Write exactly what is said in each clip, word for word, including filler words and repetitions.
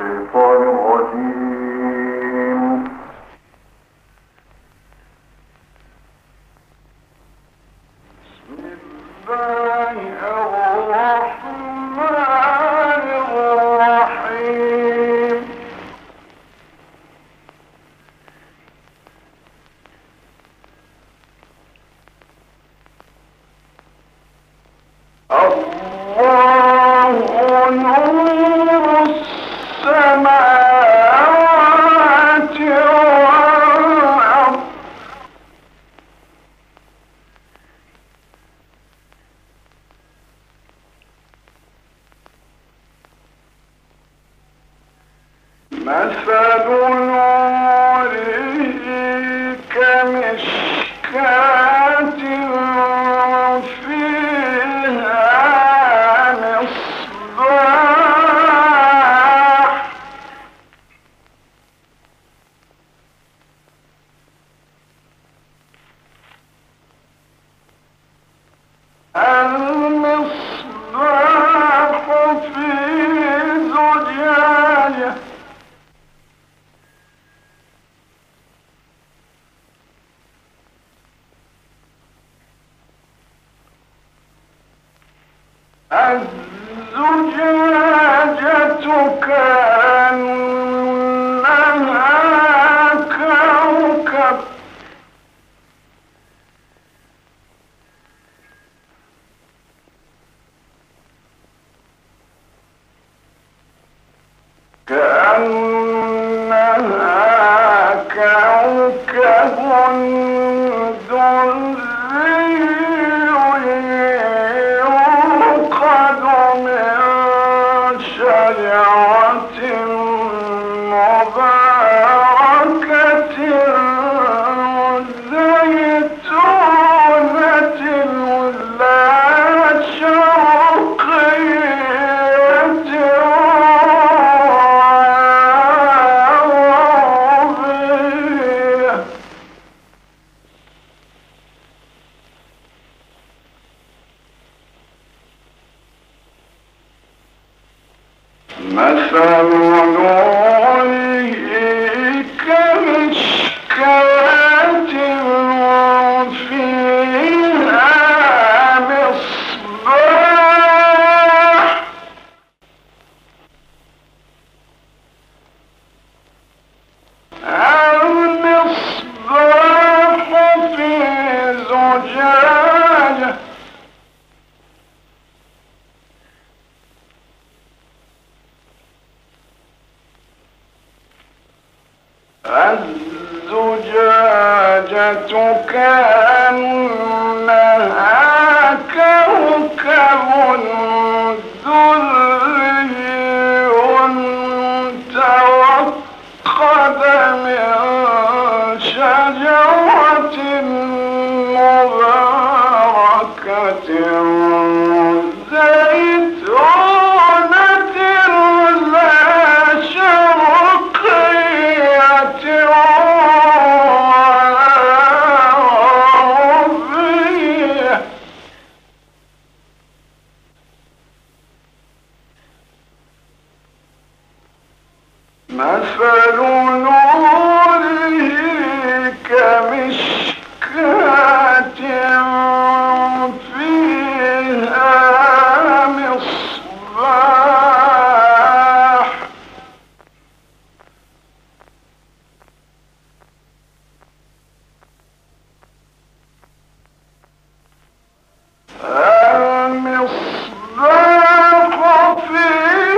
الشيطان الرجيم. بسم الله الرحمن الرحيم. الله نور السماوات والأرض. مثل نوره كمشكاة فيها مصباح المصباح في زجاجة الزجاجة كأنها كوكب كأنها كوكب دري يوقد من شجرة مباركة زيتونة لا شرقية غربية. مثل نوره كمشكاة فيها مصباح المصباح في زجاجة الزجاجة كأنها كوكب دري توقد من شجرة مباركة زيتونة لا شرقية غربية. مثل نوره كمشكاة فيها مصباح المصباح في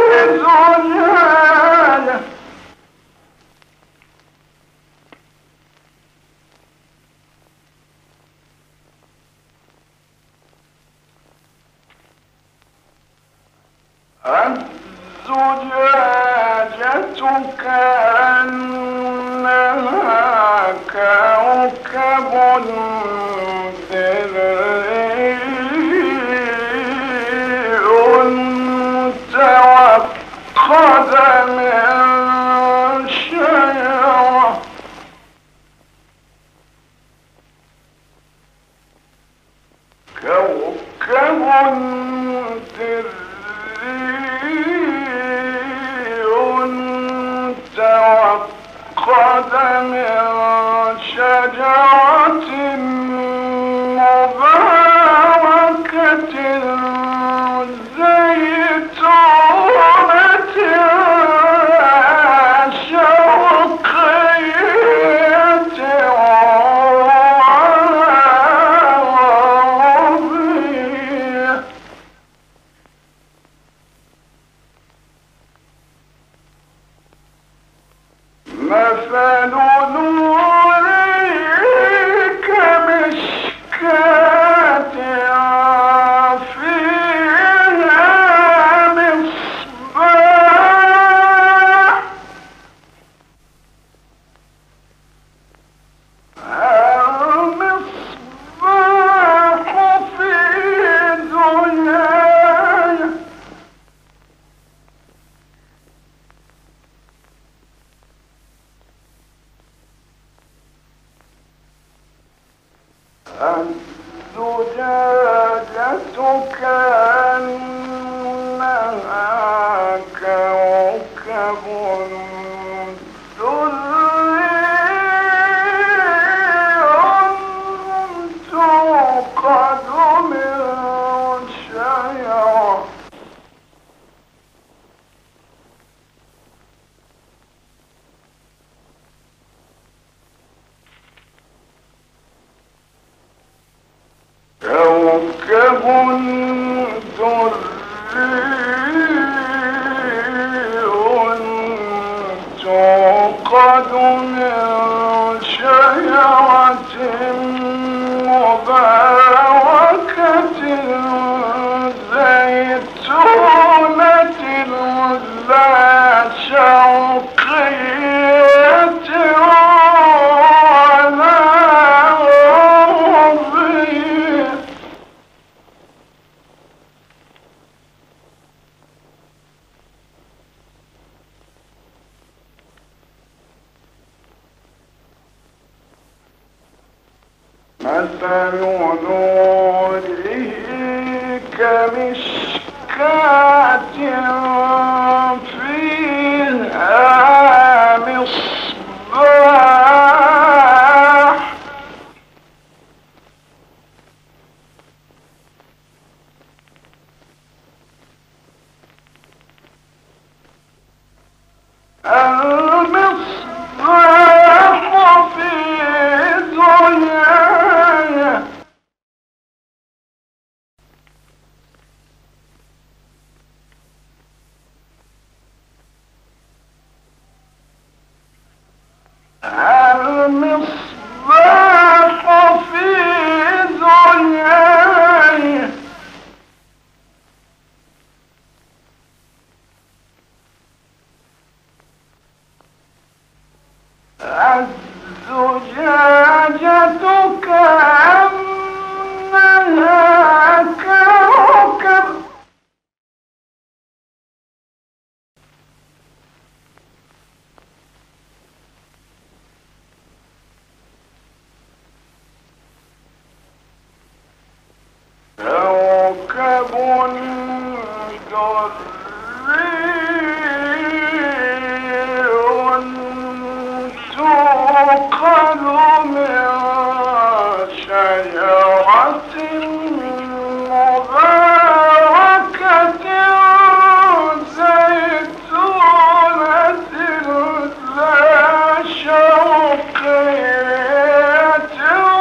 زجاجة الزجاجة كأنها كوكب دري توقد من شجرة كوكب دري من شجرة مباركة زيتونة شرقية غربية مثل نوره كمشكاة فيها مصباح المصباح في زجاجة الزجاجة كأنها كوكب دري توقد من شجرة كوكب دري توقد من شجرة مباركة زيتونة لا شرقية ولا غربية مثل نوره كمشكاة فيها مصباح المصباح في زجاجة المصباح في زجاجة الزجاجة كأنها كوكب كوكب دري توقد من شجرة مباركة زيتونة لا شرقية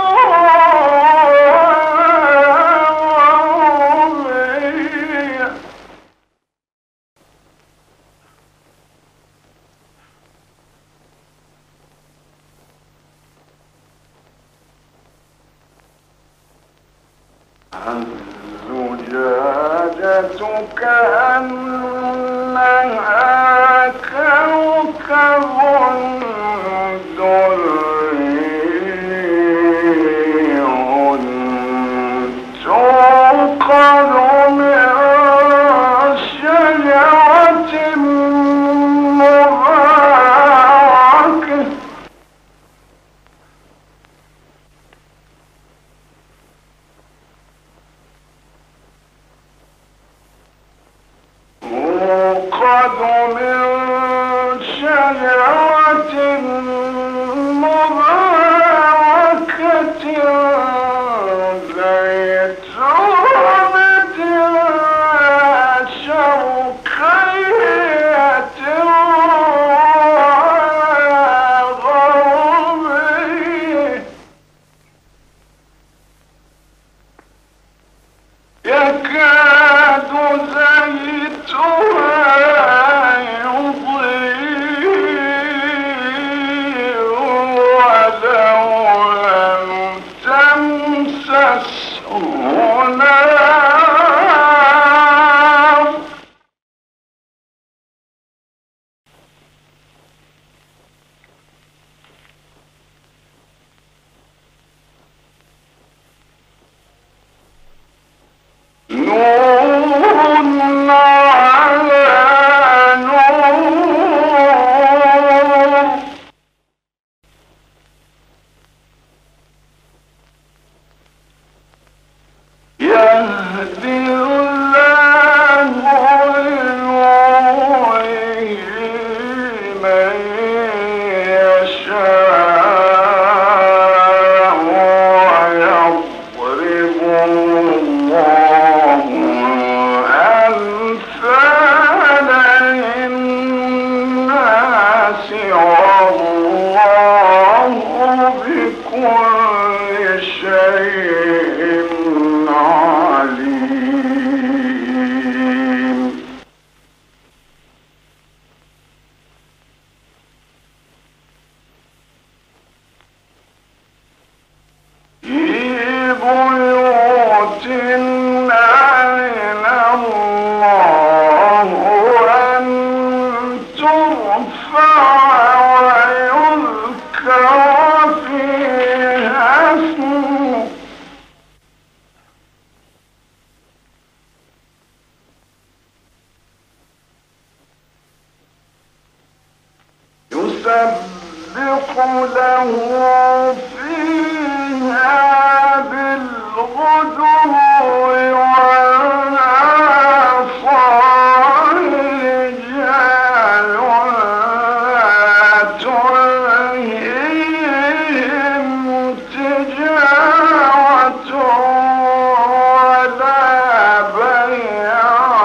غربية الزجاجة كأنها كوكب دري توقد من شجرة مباركة توقد من شجرة يسبح له فيها بالغدو والآصال رجال لا تلهيهم تجارة ولا بيع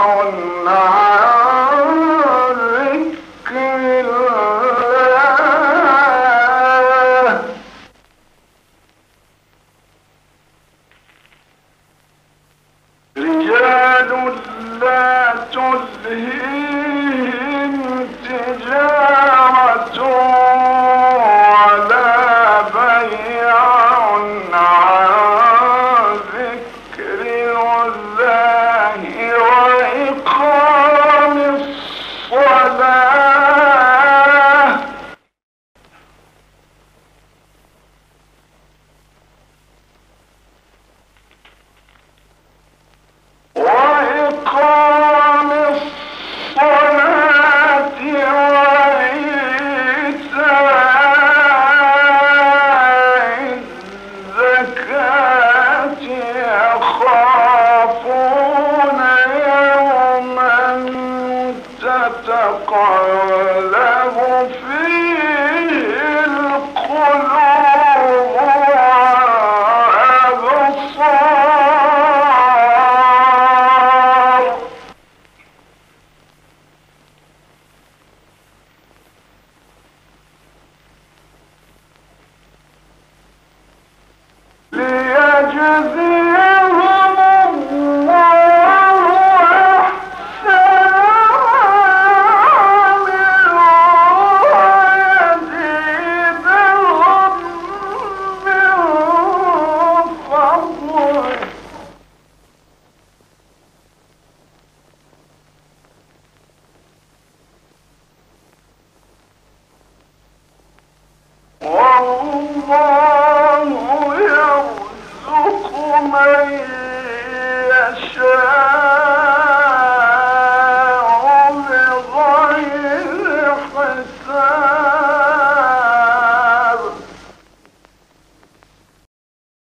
عن ذكر الله رجال لا تلهيهم تجارة ولا بيع عن ذكر الله وإقام الصلاة وإقام الصلاة وإيتاء الزكاة يخافون يوما تتقلب فيه القلوب والأبصار ليجزي